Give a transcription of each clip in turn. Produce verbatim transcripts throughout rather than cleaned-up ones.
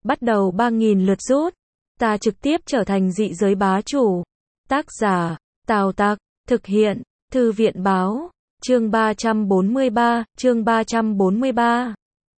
bắt đầu ba nghìn lượt rút. Ta trực tiếp trở thành dị giới bá chủ. Tác giả, Tào Tặc, thực hiện, Thư viện báo, chương ba trăm bốn mươi ba, chương ba trăm bốn mươi ba.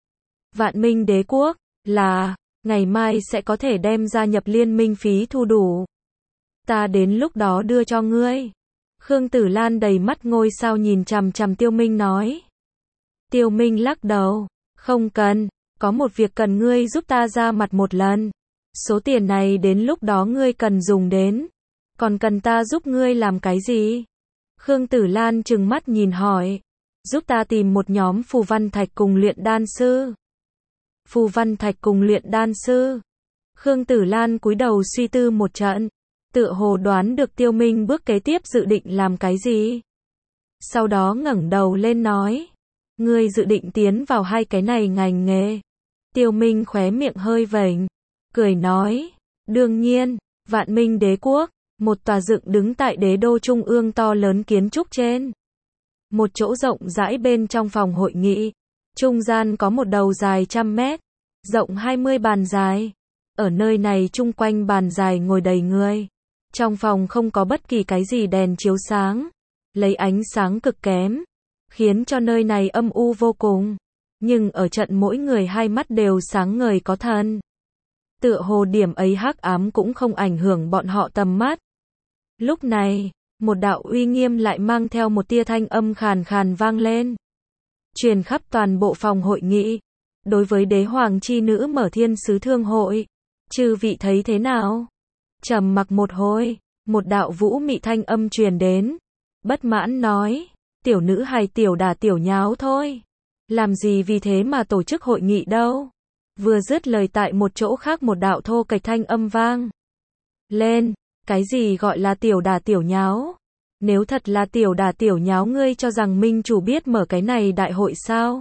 Vạn Minh Đế Quốc, là, ngày mai sẽ có thể đem gia nhập liên minh phí thu đủ. Ta đến lúc đó đưa cho ngươi. Khương Tử Lan đầy mắt ngôi sao nhìn chằm chằm Tiêu Minh nói. Tiêu Minh lắc đầu, không cần, có một việc cần ngươi giúp ta ra mặt một lần. Số tiền này đến lúc đó ngươi cần dùng đến. Còn cần ta giúp ngươi làm cái gì? Khương Tử Lan trừng mắt nhìn hỏi. Giúp ta tìm một nhóm phù văn thạch cùng luyện đan sư. Phù văn thạch cùng luyện đan sư. Khương Tử Lan cúi đầu suy tư một trận. Tựa hồ đoán được Tiêu Minh bước kế tiếp dự định làm cái gì. Sau đó ngẩng đầu lên nói. Ngươi dự định tiến vào hai cái này ngành nghề. Tiêu Minh khóe miệng hơi vểnh. Cười nói. Đương nhiên, Vạn Minh Đế Quốc. Một tòa dựng đứng tại đế đô trung ương to lớn kiến trúc trên. Một chỗ rộng rãi bên trong phòng hội nghị. Trung gian có một đầu dài trăm mét. Rộng hai mươi bàn dài. Ở nơi này chung quanh bàn dài ngồi đầy người. Trong phòng không có bất kỳ cái gì đèn chiếu sáng. Lấy ánh sáng cực kém. Khiến cho nơi này âm u vô cùng. Nhưng ở trận mỗi người hai mắt đều sáng ngời có thần. Tựa hồ điểm ấy hắc ám cũng không ảnh hưởng bọn họ tầm mắt. Lúc này, một đạo uy nghiêm lại mang theo một tia thanh âm khàn khàn vang lên. Truyền khắp toàn bộ phòng hội nghị. Đối với đế hoàng chi nữ mở thiên sứ thương hội. Chư vị thấy thế nào? Trầm mặc một hồi, một đạo vũ mị thanh âm truyền đến. Bất mãn nói, tiểu nữ hay tiểu đà tiểu nháo thôi. Làm gì vì thế mà tổ chức hội nghị đâu? Vừa dứt lời tại một chỗ khác một đạo thô kệch thanh âm vang lên. Cái gì gọi là tiểu đà tiểu nháo? Nếu thật là tiểu đà tiểu nháo ngươi cho rằng minh chủ biết mở cái này đại hội sao?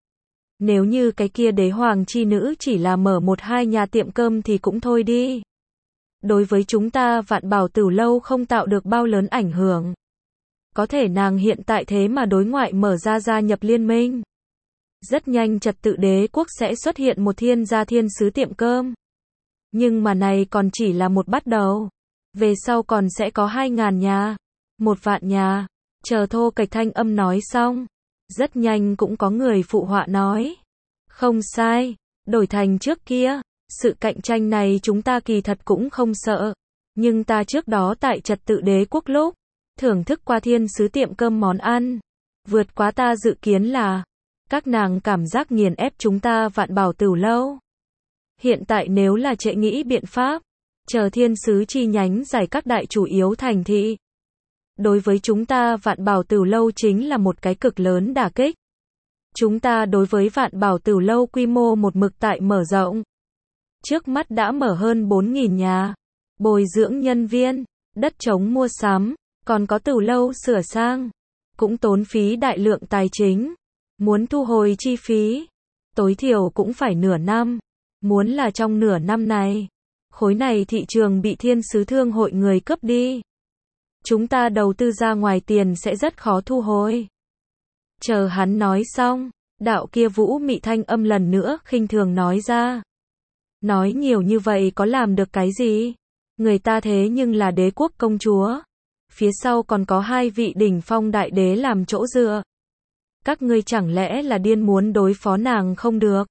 Nếu như cái kia đế hoàng chi nữ chỉ là mở một hai nhà tiệm cơm thì cũng thôi đi. Đối với chúng ta Vạn Bảo Tửu Lâu không tạo được bao lớn ảnh hưởng. Có thể nàng hiện tại thế mà đối ngoại mở ra gia nhập liên minh. Rất nhanh trật tự đế quốc sẽ xuất hiện một thiên gia thiên sứ tiệm cơm. Nhưng mà này còn chỉ là một bắt đầu. Về sau còn sẽ có hai ngàn nhà. Một vạn nhà. Chờ thô kệch thanh âm nói xong. Rất nhanh cũng có người phụ họa nói. Không sai. Đổi thành trước kia. Sự cạnh tranh này chúng ta kỳ thật cũng không sợ. Nhưng ta trước đó tại trật tự đế quốc lúc. Thưởng thức qua thiên sứ tiệm cơm món ăn. Vượt quá ta dự kiến là. Các nàng cảm giác nghiền ép chúng ta Vạn Bảo Tửu Lâu. Hiện tại nếu là trễ nghĩ biện pháp. Chờ thiên sứ chi nhánh giải các đại chủ yếu thành thị. Đối với chúng ta Vạn Bảo Tửu Lâu chính là một cái cực lớn đả kích. Chúng ta đối với Vạn Bảo Tửu Lâu quy mô một mực tại mở rộng. Trước mắt đã mở hơn bốn nghìn nhà. Bồi dưỡng nhân viên, đất trống mua sắm, còn có tửu lâu sửa sang. Cũng tốn phí đại lượng tài chính. Muốn thu hồi chi phí, tối thiểu cũng phải nửa năm. Muốn là trong nửa năm này, khối này thị trường bị thiên sứ thương hội người cướp đi. Chúng ta đầu tư ra ngoài tiền sẽ rất khó thu hồi. Chờ hắn nói xong, đạo kia vũ mị thanh âm lần nữa khinh thường nói ra. Nói nhiều như vậy có làm được cái gì? Người ta thế nhưng là đế quốc công chúa. Phía sau còn có hai vị đỉnh phong đại đế làm chỗ dựa. Các ngươi chẳng lẽ là điên muốn đối phó nàng không được?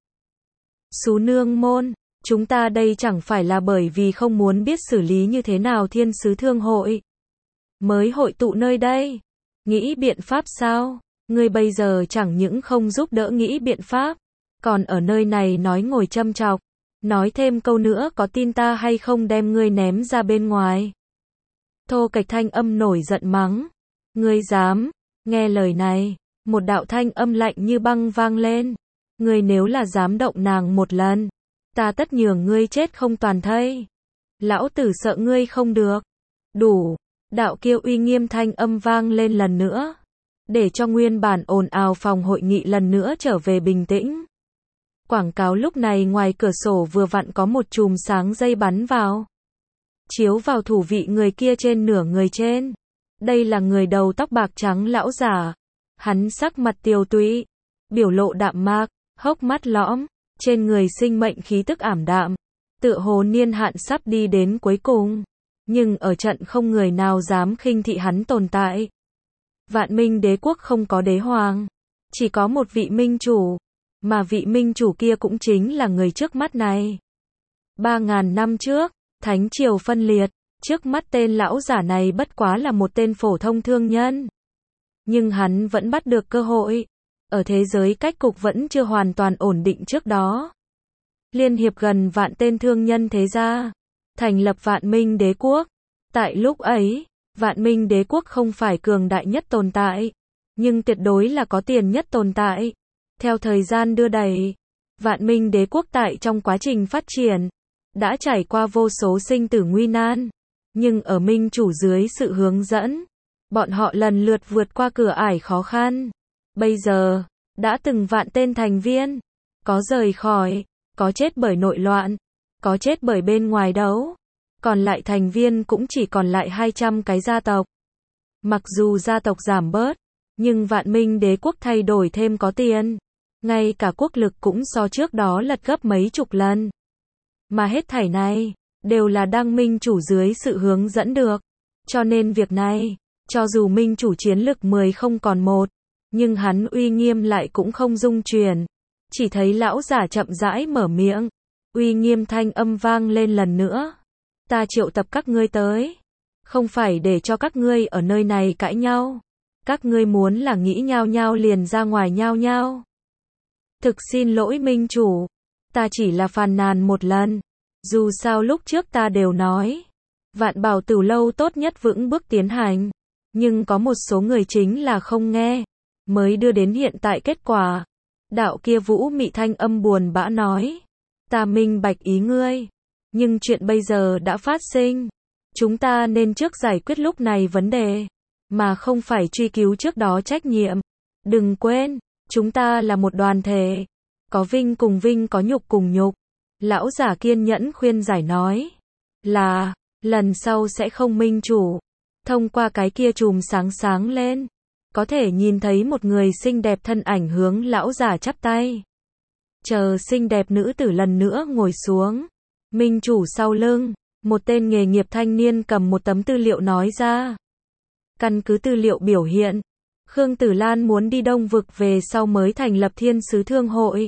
Xú nương môn, chúng ta đây chẳng phải là bởi vì không muốn biết xử lý như thế nào thiên sứ thương hội. Mới hội tụ nơi đây. Nghĩ biện pháp sao? Ngươi bây giờ chẳng những không giúp đỡ nghĩ biện pháp. Còn ở nơi này nói ngồi châm chọc. Nói thêm câu nữa có tin ta hay không đem ngươi ném ra bên ngoài. Thô kệch thanh âm nổi giận mắng. Ngươi dám, nghe lời này. Một đạo thanh âm lạnh như băng vang lên. Ngươi nếu là dám động nàng một lần. Ta tất nhường ngươi chết không toàn thây. Lão tử sợ ngươi không được. Đủ. Đạo kia uy nghiêm thanh âm vang lên lần nữa. Để cho nguyên bản ồn ào phòng hội nghị lần nữa trở về bình tĩnh. Quảng cáo lúc này ngoài cửa sổ vừa vặn có một chùm sáng dây bắn vào. Chiếu vào thủ vị người kia trên nửa người trên. Đây là người đầu tóc bạc trắng lão giả. Hắn sắc mặt tiều tụy. Biểu lộ đạm mạc, hốc mắt lõm. Trên người sinh mệnh khí tức ảm đạm. tựa hồ niên hạn sắp đi đến cuối cùng, nhưng ở trận không người nào dám khinh thị hắn tồn tại. Vạn Minh Đế quốc không có đế hoàng, chỉ có một vị minh chủ, mà vị minh chủ kia cũng chính là người trước mắt này. Ba ngàn năm trước, Thánh triều phân liệt, trước mắt tên lão giả này bất quá là một tên phổ thông thương nhân. Nhưng hắn vẫn bắt được cơ hội, ở thế giới cách cục vẫn chưa hoàn toàn ổn định trước đó. Liên hiệp gần vạn tên thương nhân thế gia, thành lập Vạn Minh Đế quốc. Tại lúc ấy, Vạn Minh Đế quốc không phải cường đại nhất tồn tại, nhưng tuyệt đối là có tiền nhất tồn tại. Theo thời gian đưa đẩy, Vạn Minh Đế quốc tại trong quá trình phát triển, đã trải qua vô số sinh tử nguy nan, nhưng ở minh chủ dưới sự hướng dẫn, bọn họ lần lượt vượt qua cửa ải khó khăn. Bây giờ, đã từng vạn tên thành viên, có rời khỏi, có chết bởi nội loạn, có chết bởi bên ngoài đấu, còn lại thành viên cũng chỉ còn lại hai trăm cái gia tộc. Mặc dù gia tộc giảm bớt, nhưng Vạn Minh Đế quốc thay đổi thêm có tiền, ngay cả quốc lực cũng so trước đó lật gấp mấy chục lần. Mà hết thảy này, đều là đăng minh chủ dưới sự hướng dẫn được. Cho nên việc này, cho dù minh chủ chiến lực mười không còn một, nhưng hắn uy nghiêm lại cũng không dung truyền. Chỉ thấy lão giả chậm rãi mở miệng, uy nghiêm thanh âm vang lên lần nữa. Ta triệu tập các ngươi tới, không phải để cho các ngươi ở nơi này cãi nhau. Các ngươi muốn là nghĩ nhao nhao liền ra ngoài nhao nhao. Thực xin lỗi minh chủ, ta chỉ là phàn nàn một lần. Dù sao lúc trước ta đều nói, Vạn Bảo Tửu lâu tốt nhất vững bước tiến hành, nhưng có một số người chính là không nghe, mới đưa đến hiện tại kết quả. Đạo kia vũ mị thanh âm buồn bã nói, ta minh bạch ý ngươi, nhưng chuyện bây giờ đã phát sinh, chúng ta nên trước giải quyết lúc này vấn đề, mà không phải truy cứu trước đó trách nhiệm. Đừng quên, chúng ta là một đoàn thể, có vinh cùng vinh, có nhục cùng nhục. Lão giả kiên nhẫn khuyên giải nói, là, lần sau sẽ không minh chủ. Thông qua cái kia chùm sáng sáng lên, có thể nhìn thấy một người xinh đẹp thân ảnh hướng lão giả chắp tay. Chờ xinh đẹp nữ tử lần nữa ngồi xuống. Minh chủ sau lưng, một tên nghề nghiệp thanh niên cầm một tấm tư liệu nói ra. Căn cứ tư liệu biểu hiện, Khương Tử Lan muốn đi Đông vực về sau mới thành lập Thiên Sứ Thương hội.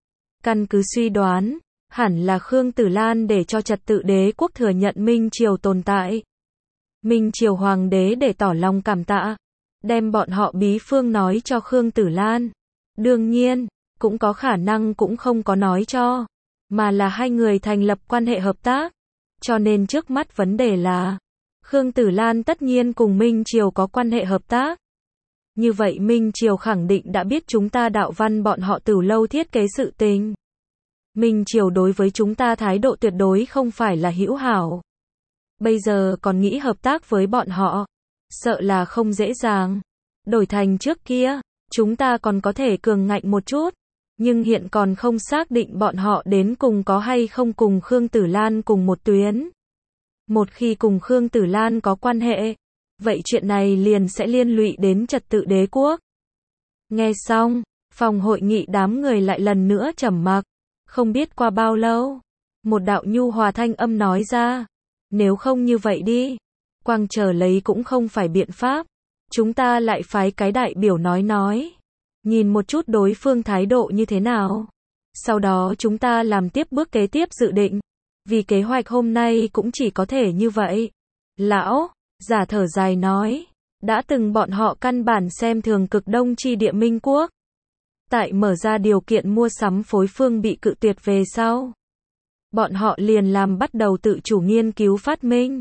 Căn cứ suy đoán, hẳn là Khương Tử Lan để cho trật tự đế quốc thừa nhận Minh Triều tồn tại. Minh Triều Hoàng đế để tỏ lòng cảm tạ, đem bọn họ bí phương nói cho Khương Tử Lan. Đương nhiên, cũng có khả năng cũng không có nói cho, mà là hai người thành lập quan hệ hợp tác. Cho nên trước mắt vấn đề là, Khương Tử Lan tất nhiên cùng Minh Triều có quan hệ hợp tác. Như vậy Minh Triều khẳng định đã biết chúng ta đạo văn bọn họ Tửu lâu thiết kế sự tình. Minh Triều đối với chúng ta thái độ tuyệt đối không phải là hữu hảo. Bây giờ còn nghĩ hợp tác với bọn họ, sợ là không dễ dàng. Đổi thành trước kia, chúng ta còn có thể cường ngạnh một chút, nhưng hiện còn không xác định bọn họ đến cùng có hay không cùng Khương Tử Lan cùng một tuyến. Một khi cùng Khương Tử Lan có quan hệ, vậy chuyện này liền sẽ liên lụy đến trật tự đế quốc. Nghe xong, phòng hội nghị đám người lại lần nữa trầm mặc. Không biết qua bao lâu, một đạo nhu hòa thanh âm nói ra, nếu không như vậy đi, quang chờ lấy cũng không phải biện pháp, chúng ta lại phái cái đại biểu nói nói, nhìn một chút đối phương thái độ như thế nào, sau đó chúng ta làm tiếp bước kế tiếp dự định, vì kế hoạch hôm nay cũng chỉ có thể như vậy. Lão giả thở dài nói, đã từng bọn họ căn bản xem thường cực đông chi địa Minh quốc. Tại mở ra điều kiện mua sắm phối phương bị cự tuyệt về sau, bọn họ liền làm bắt đầu tự chủ nghiên cứu phát minh.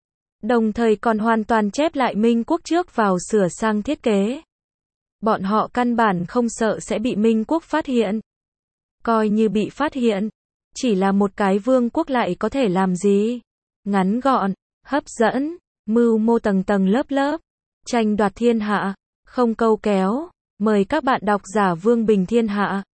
Đồng thời còn hoàn toàn chép lại Minh quốc trước vào sửa sang thiết kế. Bọn họ căn bản không sợ sẽ bị Minh quốc phát hiện. Coi như bị phát hiện, chỉ là một cái vương quốc lại có thể làm gì? Ngắn gọn, hấp dẫn, mưu mô tầng tầng lớp lớp, tranh đoạt thiên hạ, không câu kéo. Mời các bạn đọc giả Vương Bình Thiên Hạ.